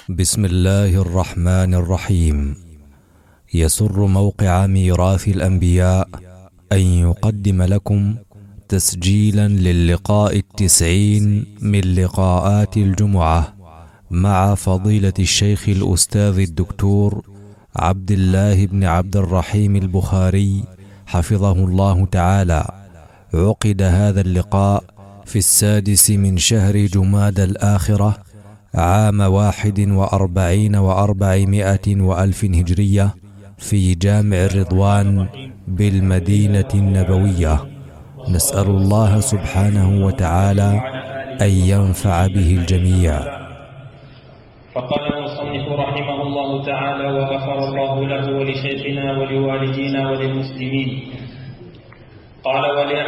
بسم الله الرحمن الرحيم. يسر موقع ميراث الأنبياء أن يقدم لكم تسجيلا للقاء 90 من لقاءات الجمعة مع فضيلة الشيخ الأستاذ الدكتور عبد الله بن عبد الرحيم البخاري حفظه الله تعالى. عقد هذا اللقاء في 6 من شهر جماد الآخرة عام 41 و400 وألف هجرية في جامع الرضوان بالمدينة النبوية. نسأل الله سبحانه وتعالى أن ينفع به الجميع. فقال المصنف رحمه الله تعالى وغفر الله له ولشيخنا ولوالدينا وللمسلمين. قال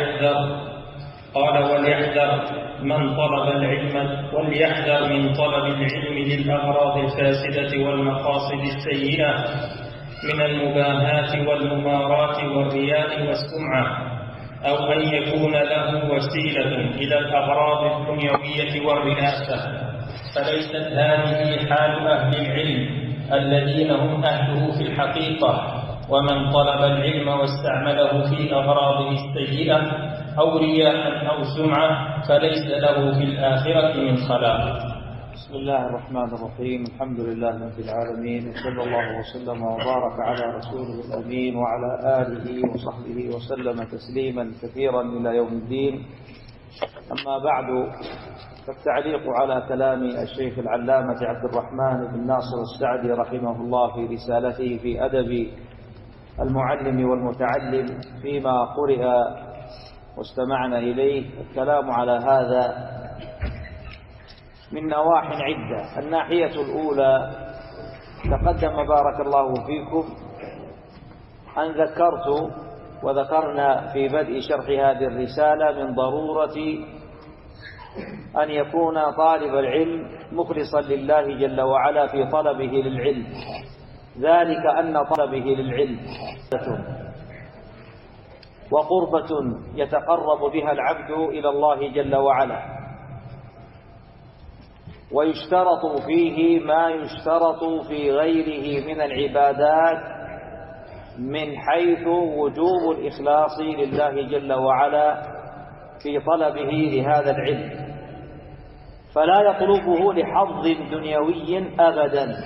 وليحذر من طلب العلم وليحذر من طلب العلم للأغراض الفاسدة والمقاصد السيئة من المباهات والممارات والرياء والسمعة، أو أن يكون له وسيلة إلى الأغراض الدنيوية والرئاسة، فليست هذه حال أهل العلم الذين هم أهله في الحقيقة. ومن طلب العلم واستعمله في أغراضه السيئة أو رياء أو سمعة فليس له في الآخرة من خلاق. بسم الله الرحمن الرحيم. الحمد لله رب العالمين، وصلى الله وسلم وبارك على رسوله الأمين وعلى آله وصحبه وسلم تسليما كثيرا إلى يوم الدين. أما بعد، فالتعليق على كلام الشيخ العلامة عبد الرحمن بن ناصر السعدي رحمه الله في رسالته في أدب المعلم والمتعلم فيما قرئ واستمعنا إليه. الكلام على هذا من نواح عدة. الناحية الأولى، تقدم بارك الله فيكم أن ذكرت وذكرنا في بدء شرح هذه الرسالة من ضرورة أن يكون طالب العلم مخلصا لله جل وعلا في طلبه للعلم، ذلك أن طلبه للعلم وقربة يتقرب بها العبد إلى الله جل وعلا، ويشترط فيه ما يشترط في غيره من العبادات من حيث وجوب الإخلاص لله جل وعلا في طلبه لهذا العلم، فلا يطلبه لحظ دنيوي أبدا.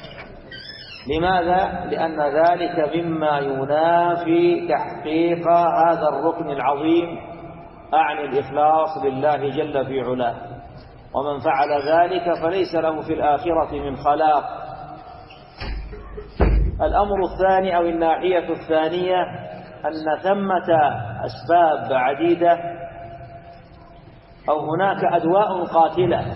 لماذا؟ لأن ذلك مما ينافي تحقيق هذا الركن العظيم، أعني الإخلاص لله جل في علاه، ومن فعل ذلك فليس له في الآخرة من خلاق. الأمر الثاني أو الناحية الثانية أن ثمة أسباب عديدة أو هناك أدواء قاتلة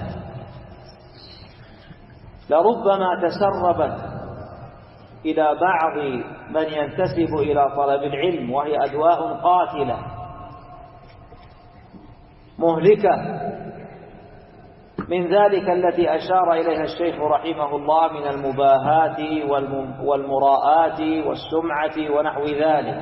لربما تسربت إلى بعض من ينتسب إلى طلب العلم، وهي أدواء قاتلة مهلكة. من ذلك التي أشار إليها الشيخ رحمه الله من المباهات والمراءات والسمعة ونحو ذلك.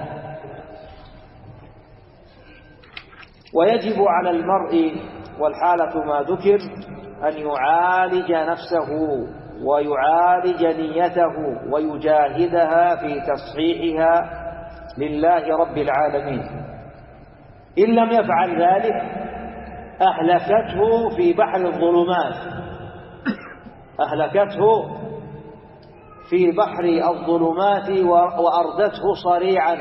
ويجب على المرء، والحالة ما ذكر، أن يعالج نفسه ويعالج نيته ويجاهدها في تصحيحها لله رب العالمين. إن لم يفعل ذلك أهلكته في بحر الظلمات، أهلكته في بحر الظلمات وأردته صريعا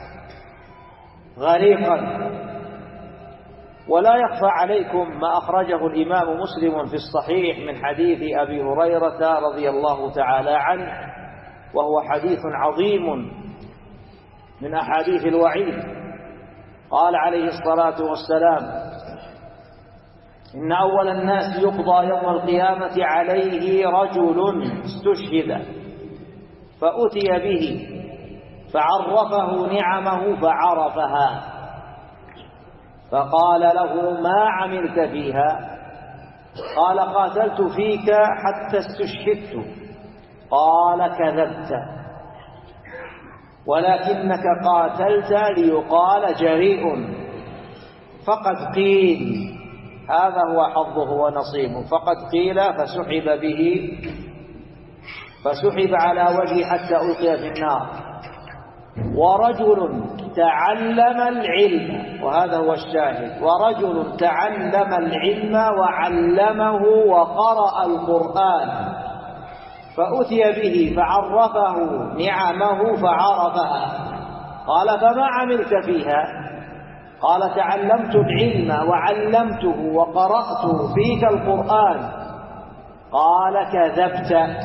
غريقا. ولا يخفى عليكم ما أخرجه الإمام مسلم في الصحيح من حديث أبي هريرة رضي الله تعالى عنه، وهو حديث عظيم من أحاديث الوعيد. قال عليه الصلاة والسلام: إن أول الناس يقضى يوم القيامة عليه رجل استشهد، فأتي به فعرفه نعمه فعرفها، فقال له: ما عملت فيها؟ قال: قاتلت فيك حتى استشهدت. قال: كذبت، ولكنك قاتلت ليقال جريء، فقد قيل. هذا هو حظه ونصيبه، فقد قيل فسحب به فسحب على وجهه حتى ألقي في النار. ورجل تعلم العلم، وهذا هو الشاهد، ورجل تعلم العلم وعلمه وقرأ القرآن فأتي به فعرفه نعمه فعرفها. قال: فما عملت فيها؟ قال: تعلمت العلم وعلمته وقرأت فيك القرآن. قال: كذبت،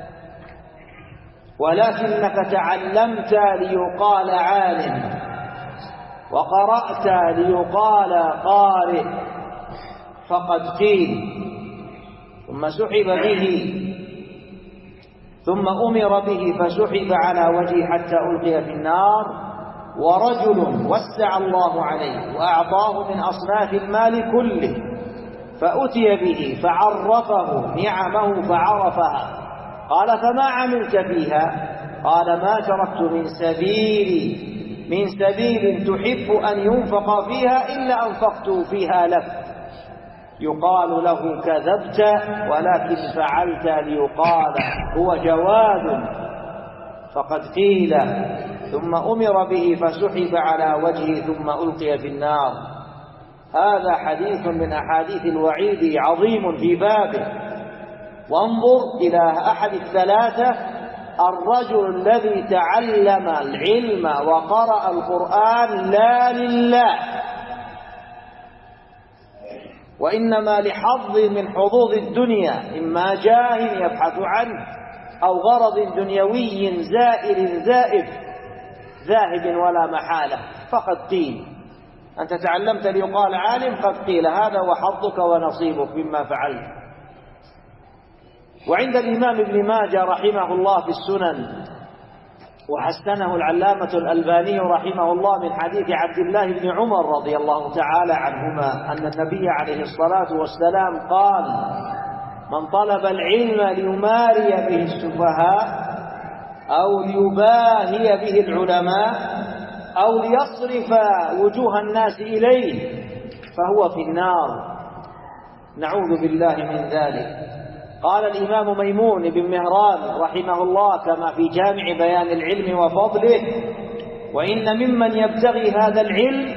ولكنك تعلمت ليقال عالم، وقرأت ليقال قارئ، فقد قيل. ثم سحب به، ثم أمر به فسحب على وجهه حتى ألقي في النار. ورجل وسع الله عليه وأعطاه من أصناف المال كله فأتي به فعرفه نعمه فعرفها. قال: فما عملت فيها؟ قال: ما تركت من سبيل تحب أن ينفق فيها إلا أنفقت فيها لك. يقال له: كذبت، ولكن فعلت ليقال هو جواد، فقد قيل. ثم أمر به فسحب على وجهه ثم ألقي في النار. هذا حديث من أحاديث الوعيد عظيم في بابه. وانظر إلى أحد الثلاثة: الرجل الذي تعلم العلم وقرأ القرآن لا لله، وإنما لحظ من حظوظ الدنيا، إما جاه يبحث عنه أو غرض دنيوي زائل زائف ذاهب ولا محالة، فقد قيل. أنت تعلمت ليقال عالم، قد قيل هذا وحظك ونصيبك مما فعلت. وعند الإمام ابن ماجه رحمه الله في السنن، وحسنه العلامة الألباني رحمه الله، من حديث عبد الله بن عمر رضي الله تعالى عنهما أن النبي عليه الصلاة والسلام قال: من طلب العلم ليماري به السفهاء أو ليباهي به العلماء أو ليصرف وجوه الناس إليه فهو في النار، نعوذ بالله من ذلك. قال الإمام ميمون بن مهران رحمه الله كما في جامع بيان العلم وفضله: وإن ممن يبتغي هذا العلم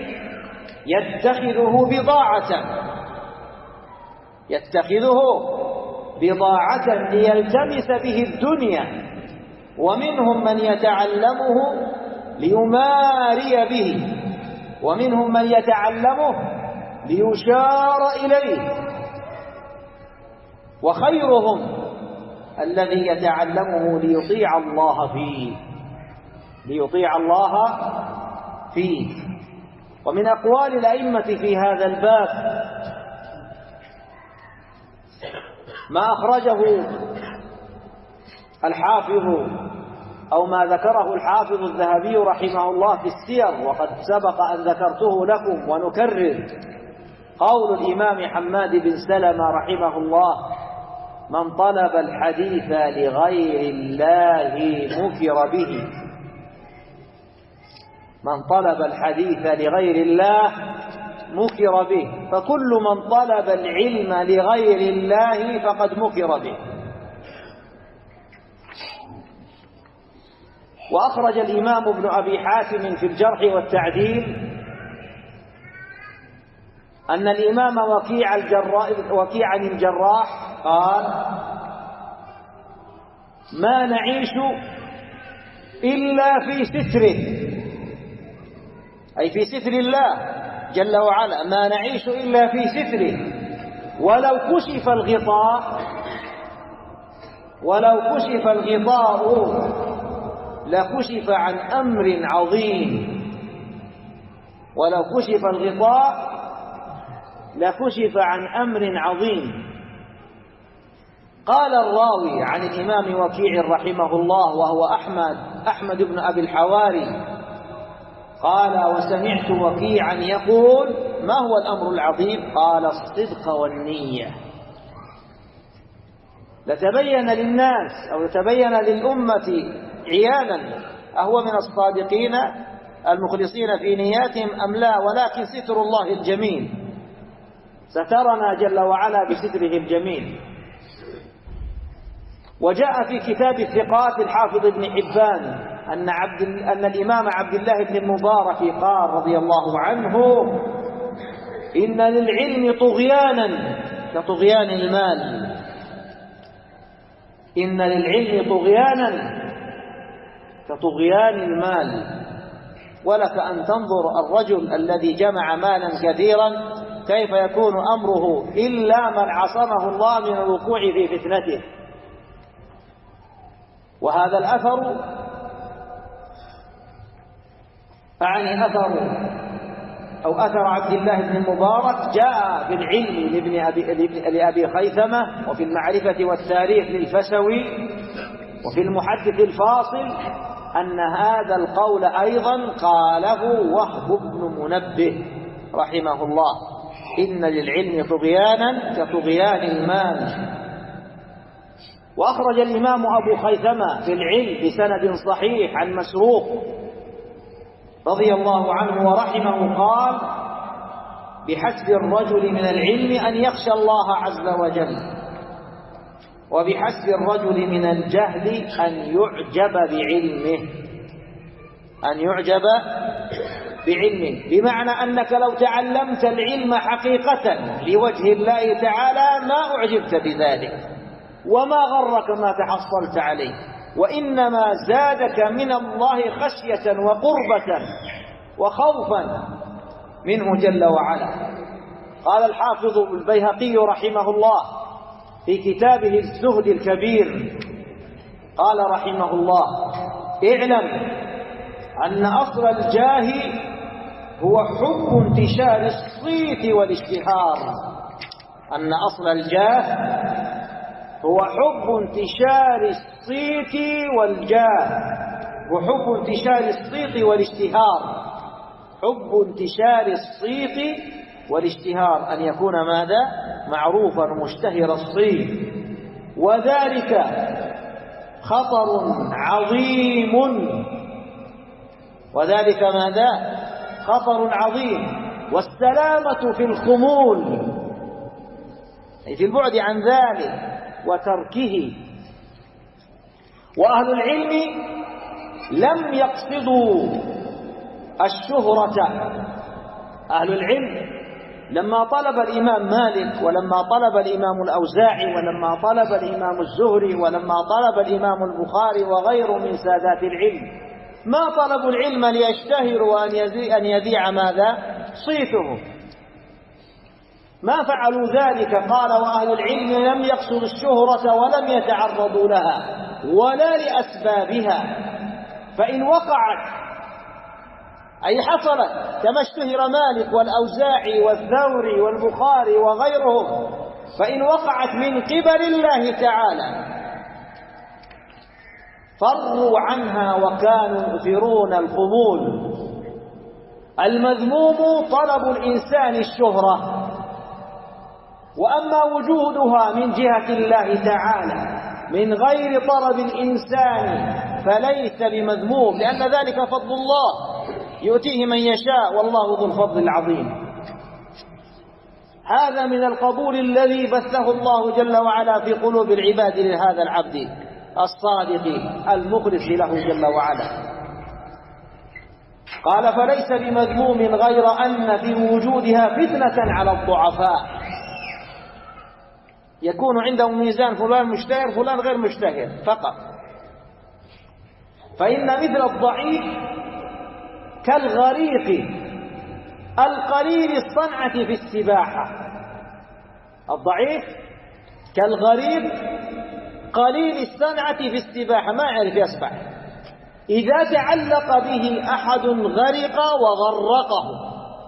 يتخذه بضاعة ليلتمس به الدنيا، ومنهم من يتعلمه ليماري به، ومنهم من يتعلمه ليشار إليه، وخيرهم الذي يتعلمه ليطيع الله فيه. ومن أقوال الأئمة في هذا الباب ما أخرجه الحافظ أو ما ذكره الحافظ الذهبي رحمه الله في السير، وقد سبق أن ذكرته لكم ونكرر. قول الإمام حماد بن سلمة رحمه الله: من طلب الحديث لغير الله مكر به. من طلب الحديث لغير الله مكر به، فكل من طلب العلم لغير الله فقد مكر به. وأخرج الإمام ابن أبي حاتم في الجرح والتعديل أن الإمام وكيع الجراح قال: ما نعيش إلا في ستره، أي في ستر الله جل وعلا، ما نعيش إلا في ستره، ولو كشف الغطاء لكشف عن أمر عظيم. ولو كشف الغطاء لكشف عن أمر عظيم. قال الراوي عن الإمام وكيع رحمه الله وهو أحمد بن أبي الحواري قال: وسمعت وكيعا يقول: ما هو الأمر العظيم؟ قال: الصدق والنية. لتبين للناس أو لتبين للأمة عيانا أهو من الصادقين المخلصين في نياتهم أم لا، ولكن ستر الله الجميل، سترنا جل وعلا بستره الجميل. وجاء في كتاب الثقات الحافظ ابن حبان أن الإمام عبد الله بن المبارك قال رضي الله عنه: إن للعلم طغيانا كطغيان المال. إن للعلم طغيانا كطغيان المال. ولك أن تنظر الرجل الذي جمع مالا كثيرا كيف يكون أمره إلا من عصمه الله من الوقوع في فتنته. وهذا الأثر أعني أثر عبد الله بن المبارك جاء في العلم لأبي خيثمة، وفي المعرفة والتاريخ للفسوي، وفي المحدث الفاصل، أن هذا القول أيضا قاله وهب بن منبه رحمه الله: إن للعلم طغيانا كطغيان المال. وأخرج الإمام أبو خيثمة في العلم بسند صحيح عن مسروق رضي الله عنه ورحمه قال: بحسب الرجل من العلم أن يخشى الله عز وجل، وبحسب الرجل من الجهل أن يعجب بعلمه. أن يعجب بعلمه بمعنى أنك لو تعلمت العلم حقيقة لوجه الله تعالى ما أعجبت بذلك وما غرك ما تحصلت عليه، وإنما زادك من الله خشية وقربة وخوفا منه جل وعلا. قال الحافظ البيهقي رحمه الله في كتابه الزهد الكبير، قال رحمه الله: اعلم أن أصل الجاه هو حب انتشار الصيت والاشتهار. أن أصل الجاه هو حب انتشار الصيت والجاه، وحب انتشار الصيت والاشتهار. حب انتشار الصيت والاشتهار، أن يكون ماذا؟ معروفا مشتهر الصيت، وذلك خطر عظيم. وذلك ماذا؟ خطر عظيم. والسلامة في الخمول، أي في البعد عن ذلك وتركه. وأهل العلم لم يقصدوا الشهرة. أهل العلم لما طلب الإمام مالك، ولما طلب الإمام الأوزاعي، ولما طلب الإمام الزهري، ولما طلب الإمام البخاري وغيره من سادات العلم، ما طلبوا العلم ليشتهروا وأن يذيع ماذا؟ صيته. ما فعلوا ذلك. قال: وأهل العلم لم يقصدوا الشهرة ولم يتعرضوا لها ولا لأسبابها، فإن وقعت أي حصلت كما اشتهر مالك والأوزاعي والثوري والبخاري وغيرهم، فإن وقعت من قبل الله تعالى فروا عنها وكانوا يؤثرون الخمول. المذموم طلب الإنسان الشهرة، وأما وجودها من جهة الله تعالى من غير طلب الإنسان فليس بمذموم، لأن ذلك فضل الله يؤتيه من يشاء والله ذو الفضل العظيم. هذا من القبول الذي بثه الله جل وعلا في قلوب العباد لهذا العبد الصادق المخلص له جل وعلا. قال: فليس بمذموم غير أن في وجودها فتنة على الضعفاء. يكون عندهم ميزان، فلان مشتهر فلان غير مشتهر فقط. فإن مثل الضعيف كالغريق القليل الصنعة في السباحة. الضعيف كالغريق قليل الصنعة في السباحة، ما يعرف يسبح. إذا تعلق به أحد غرق وغرقه.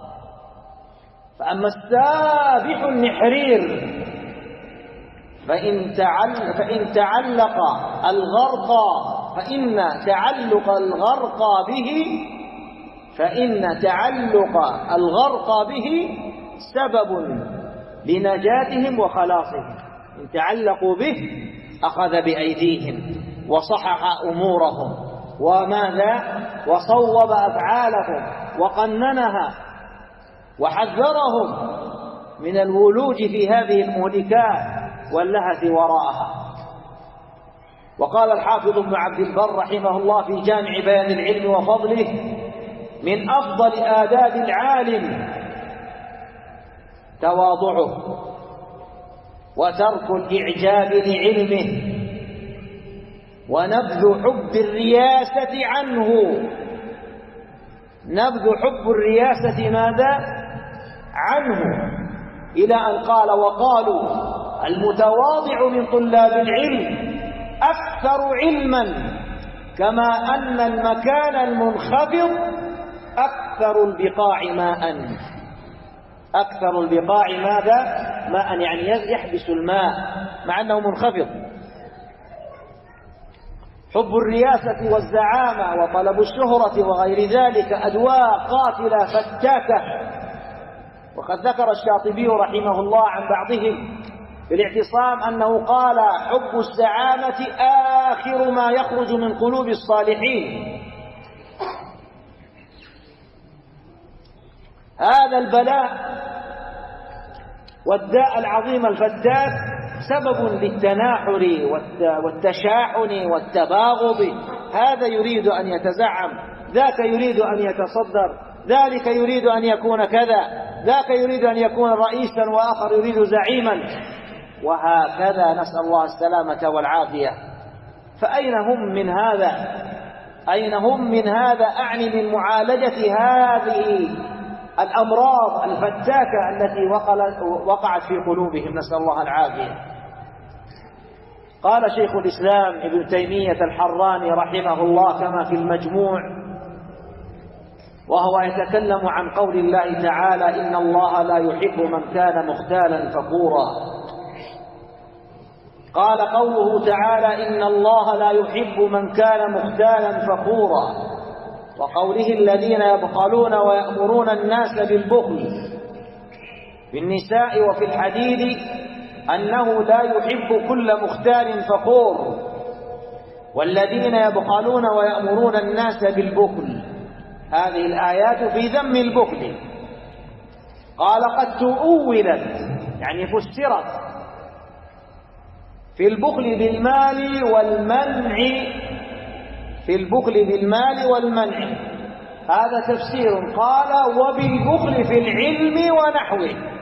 فأما السابح النحرير فإن تعلق الغرق فإن تعلق الغرق به سبب لنجاتهم وخلاصهم. إن تعلقوا به أخذ بأيديهم وصحح أمورهم وماذا؟ وصوب أفعالهم وقننها وحذرهم من الولوج في هذه المهلكات واللهث وراءها. وقال الحافظ ابن عبد البر رحمه الله في جامع بيان العلم وفضله: من أفضل آداب العالم تواضعه وترك الإعجاب لعلمه ونبذ حب الرياسة عنه. نبذ حب الرياسة ماذا؟ عنه، إلى أن قال: وقالوا المتواضع من طلاب العلم أكثر علما، كما أن المكان المنخفض أكثر البقاع ماء. أكثر البقاع ماذا؟ ماء، يعني يحبس الماء مع أنه منخفض. حب الرياسة والزعامة وطلب الشهرة وغير ذلك أدواء قاتلة فتاكة. وقد ذكر الشاطبي رحمه الله عن بعضهم في الاعتصام أنه قال: حب الزعامة آخر ما يخرج من قلوب الصالحين. هذا البلاء والداء العظيم الفتاك سبب للتناحر والتشاحن والتباغض. هذا يريد أن يتزعم، ذاك يريد أن يتصدر، ذلك يريد أن يكون كذا، ذاك يريد أن يكون رئيسا وآخر يريد زعيما، وهكذا. نسأل الله السلامة والعافية. فأين هم من هذا؟ أين هم من هذا؟ أعني من معالجة هذه الأمراض الفتاكة التي وقعت في قلوبهم، نسأل الله العافية. قال شيخ الإسلام ابن تيمية الحراني رحمه الله كما في المجموع، وهو يتكلم عن قول الله تعالى: إن الله لا يحب من كان مختالا فخورا. قال قوله تعالى: إن الله لا يحب من كان مختالا فخورا، وقوله: الذين يبخلون ويأمرون الناس بالبخل. في النساء وفي الحديد أنه لا يحب كل مختال فخور، والذين يبخلون ويأمرون الناس بالبخل. هذه الآيات في ذم البخل. قال: قد تؤولت، يعني فسرت، في البخل بالمال والمنع. في البخل بالمال والمنع، هذا تفسير. قال: وبالبخل في العلم ونحوه.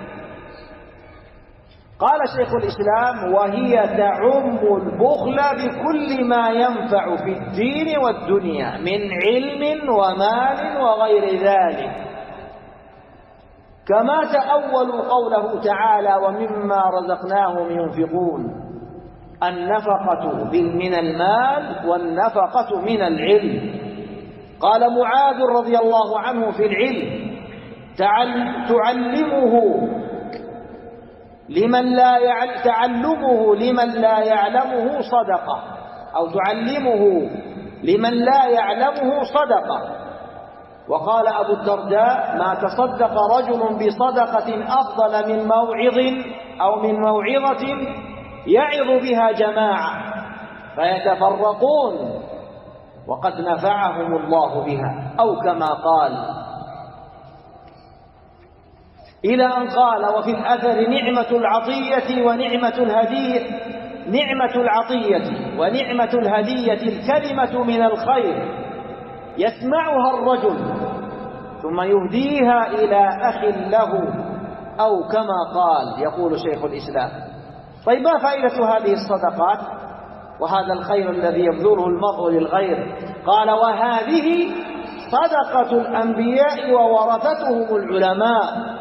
قال شيخ الإسلام: وهي تعم البخل بكل ما ينفع في الدين والدنيا من علم ومال وغير ذلك، كما تأولوا قوله تعالى: ومما رزقناهم ينفقون. النفقة من المال والنفقة من العلم. قال معاذ رضي الله عنه في العلم: تعلمه لمن لا يعلمه صدقة، أو تعلمه لمن لا يعلمه صدقة. وقال أبو الدرداء: ما تصدق رجل بصدقة أفضل من موعظ أو من موعظة يعظ بها جماعة فيتفرقون وقد نفعهم الله بها، أو كما قال. إلى أن قال: وفي الأثر: نعمة العطية ونعمة الهدية، نعمة العطية ونعمة الهدية الكلمة من الخير يسمعها الرجل ثم يهديها إلى أخ له، أو كما قال. يقول شيخ الإسلام: طيب، ما فائدة هذه الصدقات وهذا الخير الذي يبذله المرء للغير؟ قال: وهذه صدقة الأنبياء وورثتهم العلماء.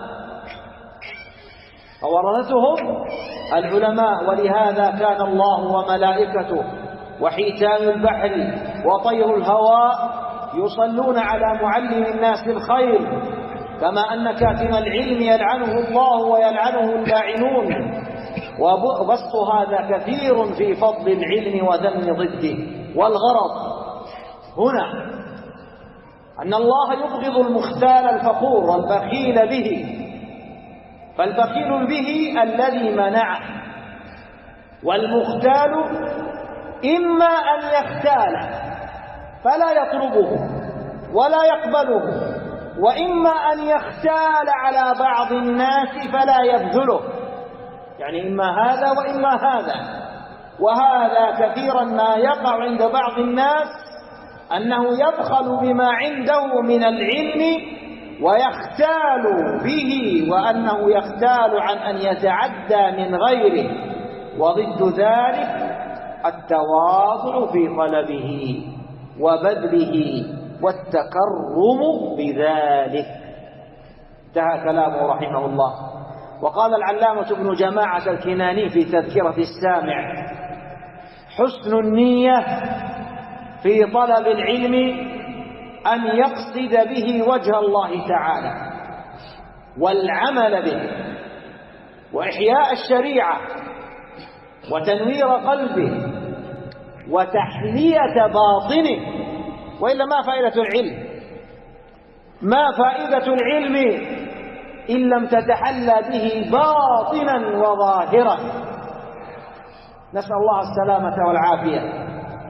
وورثتهم العلماء، ولهذا كان الله وملائكته وحيتان البحر وطير الهواء يصلون على معلم الناس الخير، كما أن كاتم العلم يلعنه الله ويلعنه اللاعنون. وبسط هذا كثير في فضل العلم وذم ضده. والغرض هنا أن الله يبغض المختال الفخور البخيل به، فالبخيل به الذي منعه، والمختال إما أن يختال فلا يطلبه ولا يقبله، وإما أن يختال على بعض الناس فلا يبذله، يعني إما هذا وإما هذا. وهذا كثيرا ما يقع عند بعض الناس، أنه يبخل بما عنده من العلم ويختال به، وأنه يختال عن أن يتعدى من غيره، وضد ذلك التواضع في طلبه وبذله والتكرم بذلك. انتهى كلامه رحمه الله. وقال العلامة ابن جماعة الكناني في تذكرة السامع: حسن النية في طلب العلم أن يقصد به وجه الله تعالى والعمل به وإحياء الشريعة وتنوير قلبه وتحلية باطنه، وإلا ما فائدة العلم؟ ما فائدة العلم إن لم تتحلى به باطنا وظاهرا؟ نسأل الله السلامة والعافية.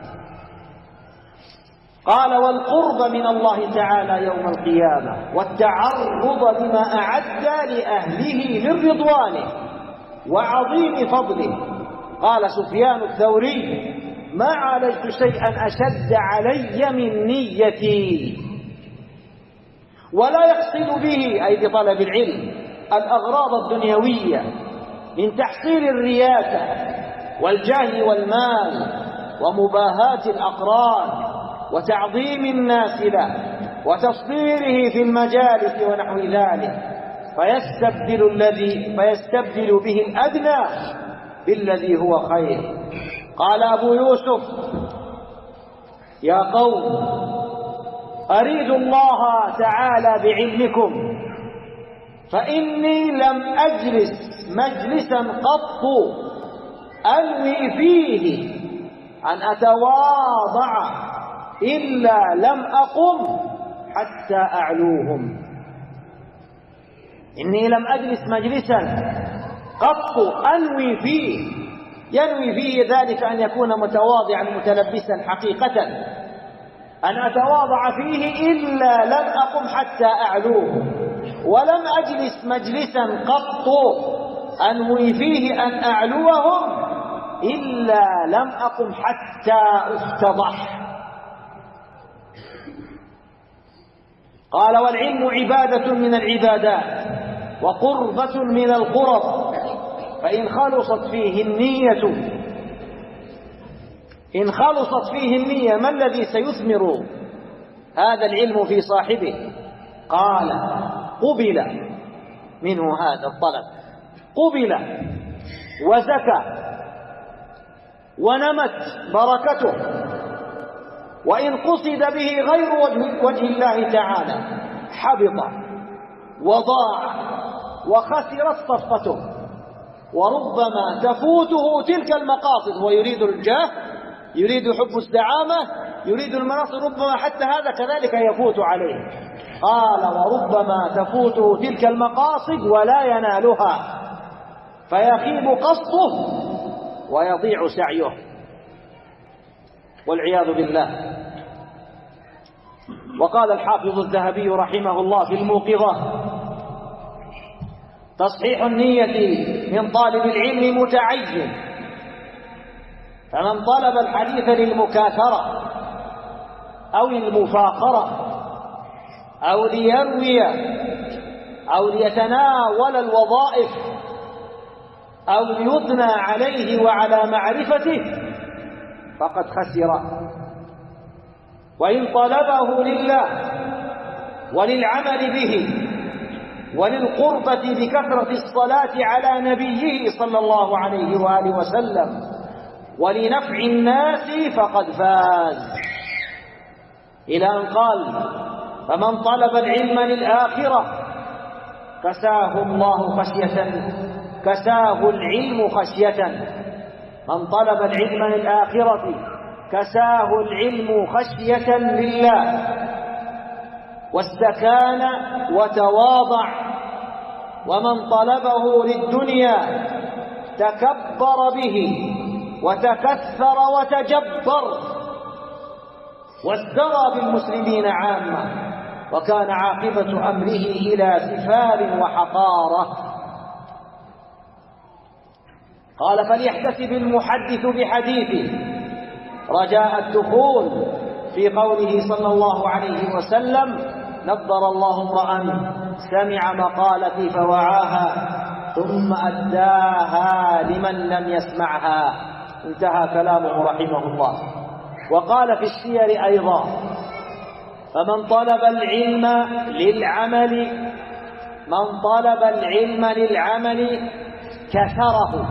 قال: والقرب من الله تعالى يوم القيامة والتعرض لما أعد لأهله من رضوانه وعظيم فضله. قال سفيان الثوري: ما عالجت شيئا أشد علي من نيتي. ولا يقصد به، أي بطلب العلم، الأغراض الدنيوية من تحصيل الرياسة والجاه والمال ومباهاة الأقران وتعظيم الناس له وتصديره في المجالس ونحو ذلك، فيستبدل به الأدنى بالذي هو خير. قال أبو يوسف: يا قوم، أريد الله تعالى بعلمكم، فإني لم أجلس مجلسا قط أنوي فيه أن أتواضع إلا لم أقم حتى أعلوهم. إني لم أجلس مجلسا قط أنوي فيه، ينوي فيه ذلك أن يكون متواضعا متلبسا حقيقة، أن أتواضع فيه إلا لم أقم حتى أعلوهم. ولم أجلس مجلسا قط أنوي فيه أن أعلوهم إلا لم أقم حتى أفتضح. قال: والعلم عبادة من العبادات وقربة من القرب، فإن خلصت فيه النية ما الذي سيثمر هذا العلم في صاحبه؟ قال: قبل منه هذا الطلب، قبل وزكى ونمت بركته. وإن قصد به غير وجه الله تعالى حبط وضاع وخسرت صفقته. وربما تفوته تلك المقاصد، ويريد الجاه، يريد حب الزعامة، يريد المناصب، ربما حتى هذا كذلك يفوت عليه. قال: وربما تفوته تلك المقاصد ولا ينالها، فيخيب قصده ويضيع سعيه والعياذ بالله. وقال الحافظ الذهبي رحمه الله في الموقظة: تصحيح النية من طالب العلم متعين، فمن طلب الحديث للمكاثرة أو المفاخرة أو ليروي أو ليتناول الوظائف أو ليثنى عليه وعلى معرفته فقد خسر. وإن طلبه لله وللعمل به وللقربة بكثرة الصلاة على نبيه صلى الله عليه وآله وسلم ولنفع الناس فقد فاز. إلى أن قال: فمن طلب العلم للآخرة كساه العلم خشية. من طلب العلم للآخرة كساه العلم خشية لله، واستكان وتواضع. ومن طلبه للدنيا تكبر به وتكثر وتجبر وازدرى بالمسلمين عامة، وكان عاقبة أمره إلى سفال وحقارة. قال فليحتسب المحدث بحديثه رجاء الدخول في قوله صلى الله عليه وسلم نضر الله امرأ سمع مقالتي فوعاها ثم أداها لمن لم يسمعها. انتهى كلامه رحمه الله. وقال في السير أيضا فمن طلب العلم للعمل كسره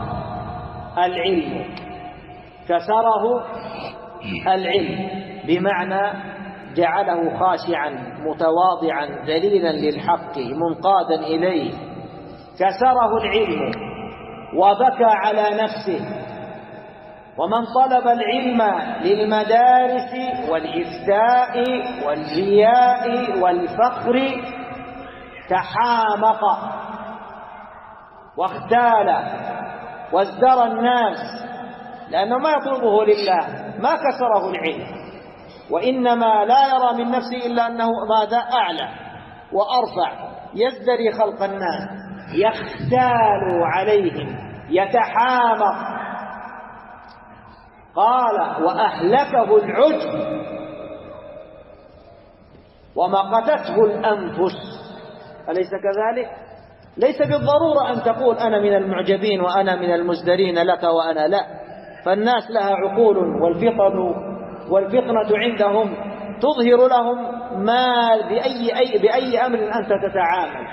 العلم بمعنى جعله خاشعا متواضعا ذليلا للحق منقادا إليه. كسره العلم وبكى على نفسه. ومن طلب العلم للمدارس والإفتاء والرياء والفخر تحامق واختال وازدرى الناس، لأنه ما يطلبه لله، ما كسره العلم، وإنما لا يرى من نفسه إلا أنه ماذا أعلى وأرفع، يزدري خلق الناس، يختال عليهم، يتحامق. قال وأهلكه العجب ومقتته الأنفس. أليس كذلك؟ ليس بالضرورة أن تقول أنا من المعجبين وأنا من المزدرين لك وأنا لا، فالناس لها عقول، والفطنة عندهم تظهر لهم ما بأي أمر أنت تتعامل،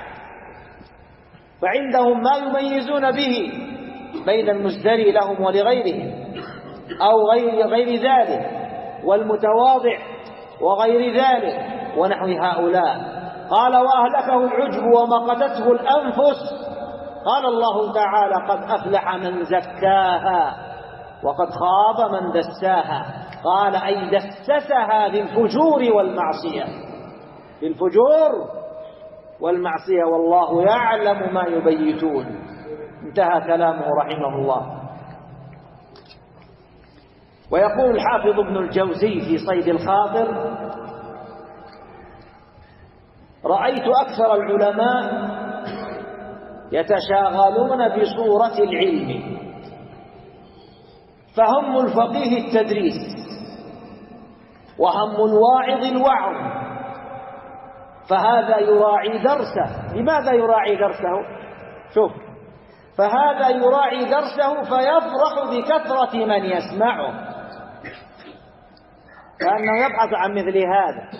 فعندهم ما يميزون به بين المزدري لهم ولغيرهم أو غير ذلك، والمتواضع وغير ذلك ونحو هؤلاء. قال وأهلكه العجب ومقتته الأنفس. قال الله تعالى قد أفلح من زكاها وقد خاب من دساها. قال أي دسسها بالفجور والمعصية والله يعلم ما يبيتون. انتهى كلامه رحمه الله. ويقول الحافظ ابن الجوزي في صيد الخاطر رأيت أكثر العلماء يتشاغلون بصورة العلم، فهم الفقيه التدريس، وهم الواعظ الوعظ، فهذا يراعي درسه. لماذا يراعي درسه؟ شوف، فهذا يراعي درسه فيفرح بكثرة من يسمعه، كأنه يبحث عن مثل هذا،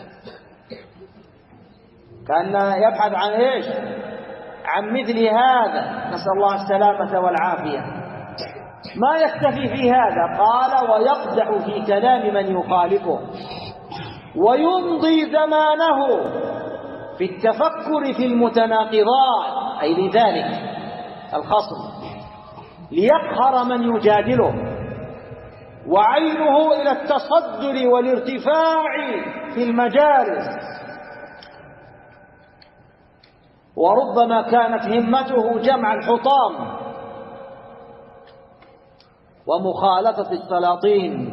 كأنه يبحث عن إيش؟ عن مثل هذا، نسأل الله السلامة والعافية. ما يكتفي في هذا، قال ويقدح في كلام من يخالفه، ويمضي زمانه في التفكر في المتناقضات، أي لذلك الخصم، ليقهر من يجادله، وعينه إلى التصدر والارتفاع في المجالس، وربما كانت همته جمع الحطام ومخالطة السلاطين،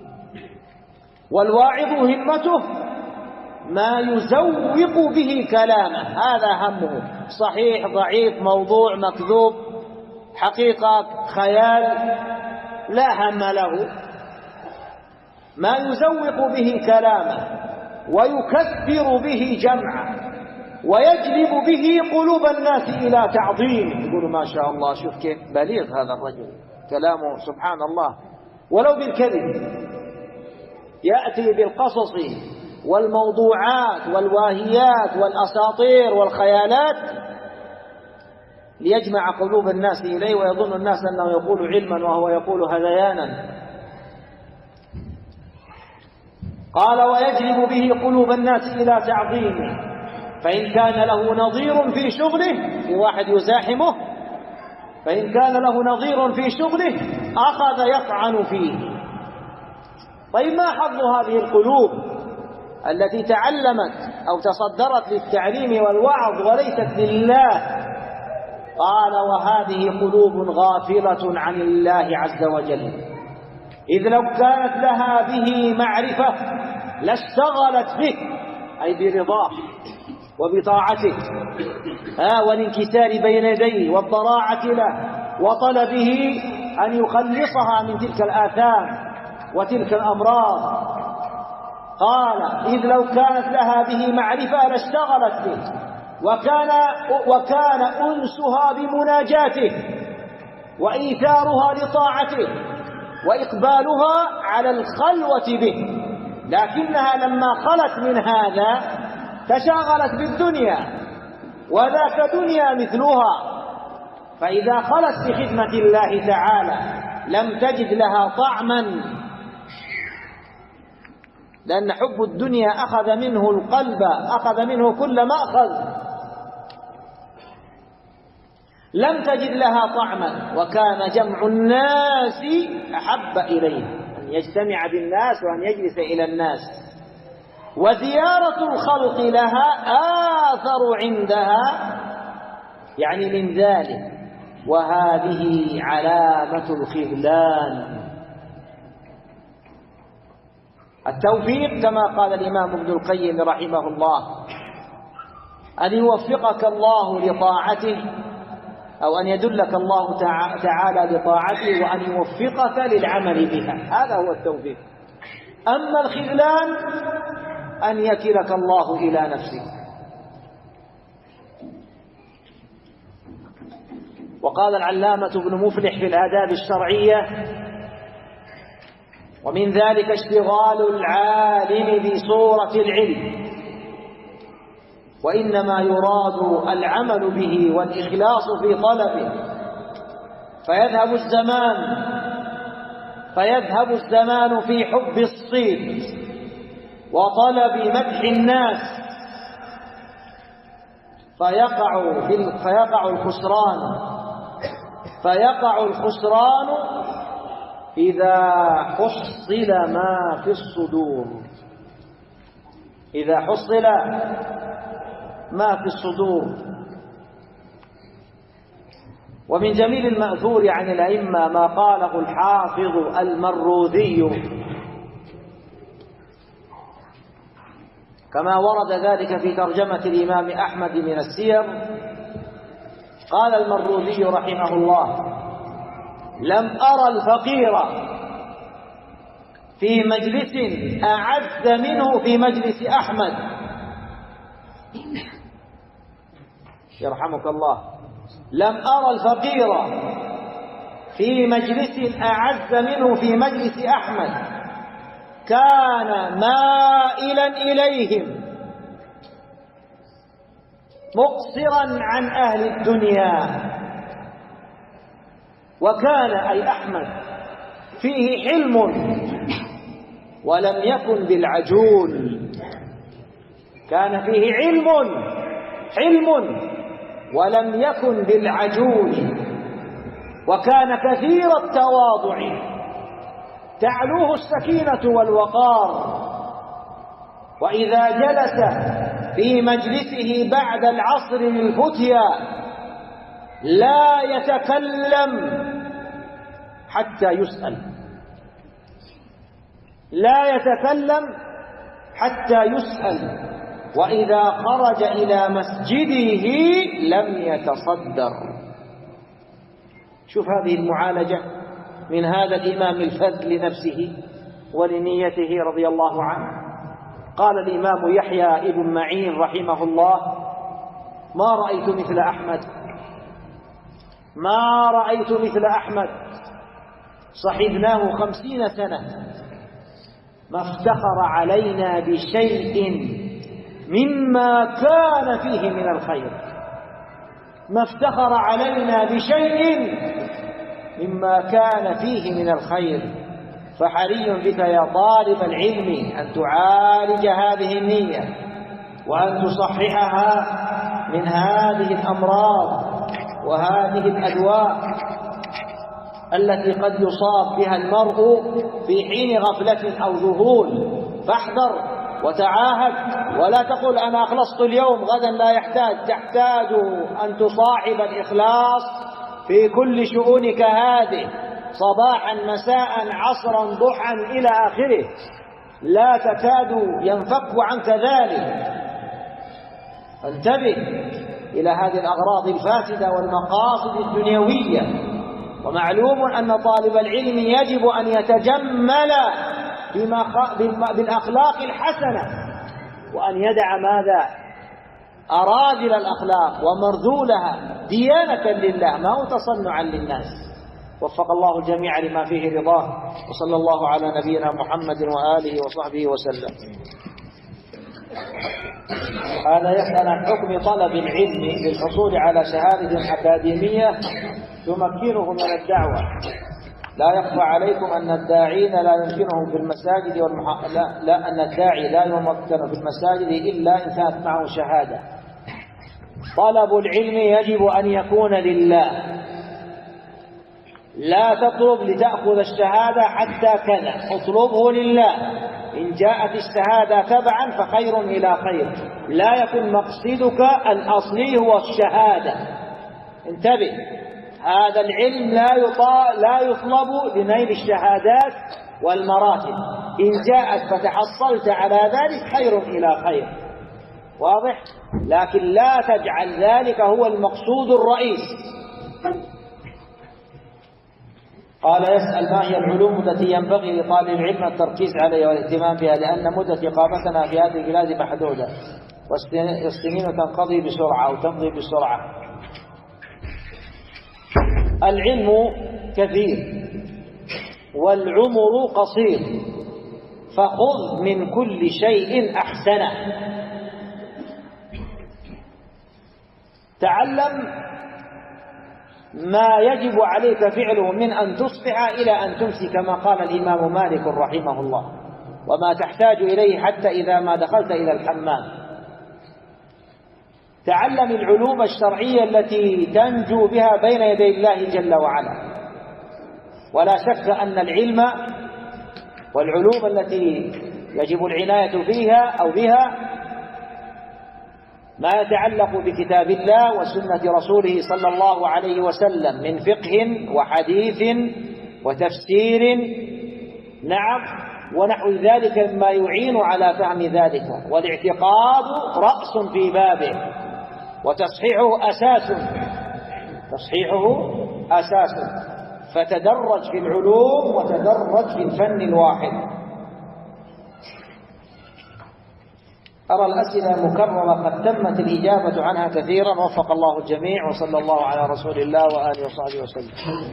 والواعظ همته ما يزوق به كلامه، هذا همه، صحيح ضعيف موضوع مكذوب حقيقة خيال، لا هم له، ما يزوق به كلامه ويكثر به جمعه ويجلب به قلوب الناس إلى تعظيمه. يقولوا ما شاء الله، شوف كيف بليغ هذا الرجل، كلامه سبحان الله، ولو بالكذب، يأتي بالقصص والموضوعات والواهيات والأساطير والخيالات ليجمع قلوب الناس إليه، ويظن الناس أنه يقول علما وهو يقول هذيانا. قال ويجلب به قلوب الناس إلى تعظيمه، فإن كان له نظير في شغله، في واحد يزاحمه، فإن كان له نظير في شغله أخذ يطعن فيه. طيب ما حظ هذه القلوب التي تعلمت أو تصدرت للتعليم والوعظ وليست لله؟ قال وهذه قلوب غافلة عن الله عز وجل، إذ لو كانت لها به معرفة لاشتغلت به، أي برضاه وبطاعته والانكسار بين يديه والضراعة له وطلبه أن يخلصها من تلك الآثام وتلك الأمراض. قال: إذ لو كانت لها به معرفة لاشتغلت به، وكان أنسها بمناجاته وإيثارها لطاعته وإقبالها على الخلوة به، لكنها لما خلت من هذا تشاغلت بالدنيا، وذاك دنيا مثلها. فإذا خلت بخدمة الله تعالى لم تجد لها طعما، لأن حب الدنيا أخذ منه القلب، أخذ منه كل مأخذ، لم تجد لها طعما. وكان جمع الناس أحب إليه، أن يجتمع بالناس وأن يجلس إلى الناس، وزيارة الخلق لها آثر عندها، يعني من ذلك. وهذه علامة الخذلان. التوفيق كما قال الإمام ابن القيم رحمه الله: أن يوفقك الله لطاعته، أو أن يدلك الله تعالى لطاعته، وأن يوفقك للعمل بها، هذا هو التوفيق. أما الخذلان أن يكلك الله إلى نفسك. وقال العلامة ابن مفلح في الآداب الشرعية: ومن ذلك اشتغال العالم بصورة العلم، وإنما يراد العمل به والإخلاص في طلبه، فيذهب الزمان في حب الصيت وطلب مدح الناس، فيقع الخسران إذا حصل ما في الصدور، إذا حصل ما في الصدور. ومن جميل المأثور عن الأئمة ما قاله الحافظ المروذي كما ورد ذلك في ترجمة الإمام أحمد من السير. قال المروذي رحمه الله: لم أرى الفقير في مجلس أعز منه في مجلس أحمد. يرحمك الله. لم أرى الفقير في مجلس أعز منه في مجلس أحمد، كان مائلا إليهم مقصرا عن أهل الدنيا. وكان أي أحمد فيه حلم ولم يكن بالعجول، كان فيه حلم ولم يكن بالعجول. وكان كثير التواضع تعلوه السكينة والوقار، وإذا جلس في مجلسه بعد العصر للفتيا لا يتكلم حتى يسأل، لا يتكلم حتى يسأل. وإذا خرج إلى مسجده لم يتصدر. شوف هذه المعالجة من هذا الإمام الفذ لنفسه ولنيته رضي الله عنه. قال الإمام يحيى ابن معين رحمه الله: ما رأيت مثل أحمد، ما رأيت مثل أحمد، صحبناه 50 سنة، ما افتخر علينا بشيء مما كان فيه من الخير، ما افتخر علينا بشيء مما كان فيه من الخير. فحري بك يا طالب العلم أن تعالج هذه النية وأن تصححها من هذه الأمراض وهذه الأدواء التي قد يصاب بها المرء في حين غفلة أو ذهول. فاحذر وتعاهد، ولا تقول أنا أخلصت اليوم غدا لا يحتاج. تحتاج أن تصاحب الإخلاص في كل شؤونك هذه، صباحا مساء عصرا ضحى إلى آخره، لا تكاد ينفك عنك ذلك. انتبه إلى هذه الأغراض الفاسدة والمقاصد الدنيوية ومعلوم أن طالب العلم يجب أن يتجمل بالأخلاق الحسنة، وأن يدع ماذا؟ أراذل الأخلاق ومرذولها ديانة لله، ما هو تصنعا للناس. وفق الله الجميع لما فيه رضاه، وصلى الله على نبينا محمد وآله وصحبه وسلم. هذا يسأل عن حكم طلب العلم للحصول على شهادة أكاديمية تمكنه من الدعوة. لا يخفى عليكم أن الداعين لا يمكنهم في المساجد لا أن الداعي لا يمكن في المساجد إلا إن كانت معه شهادة. طلب العلم يجب أن يكون لله، لا تطلب لتأخذ الشهادة حتى كذا، اطلبه لله. إن جاءت الشهادة تبعا فخير إلى خير، لا يكن مقصدك الأصلي هو الشهادة. انتبه، هذا العلم لا يطلب لنيل الشهادات والمراتب. إن جاءت فتحصلت على ذلك خير إلى خير، واضح؟ لكن لا تجعل ذلك هو المقصود الرئيس. قال يسأل ما هي العلوم التي ينبغي لطالب العلم التركيز عليها والاهتمام بها، لأن مدة إقامتنا في هذه البلاد محدودة والسنين تنقضي بسرعة أو تمضي بسرعة. العلم كثير والعمر قصير، فخذ من كل شيء أحسنه. تعلم ما يجب عليك فعله من أن تصبح إلى أن تمسي، كما قال الإمام مالك رحمه الله، وما تحتاج إليه حتى إذا ما دخلت إلى الحمام. تعلم العلوم الشرعية التي تنجو بها بين يدي الله جل وعلا. ولا شك أن العلم والعلوم التي يجب العناية فيها أو بها ما يتعلق بكتاب الله وسنة رسوله صلى الله عليه وسلم من فقه وحديث وتفسير، نعم، ونحو ذلك مما يعين على فهم ذلك. والاعتقاد رأس في بابه، وتصحيحه أساس. فتدرج في العلوم وتدرج في الفن الواحد. أرى الأسئلة مكررة قد تمت الإجابة عنها كثيرا، وفق الله الجميع، وصلى الله على رسول الله وآله وصحبه وسلم.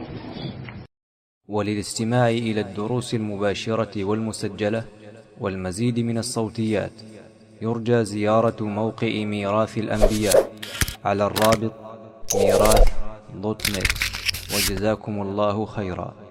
وللاستماع إلى الدروس المباشرة والمسجلة والمزيد من الصوتيات يرجى زيارة موقع ميراث الأنبياء على الرابط ميراث.net. وجزاكم الله خيرا.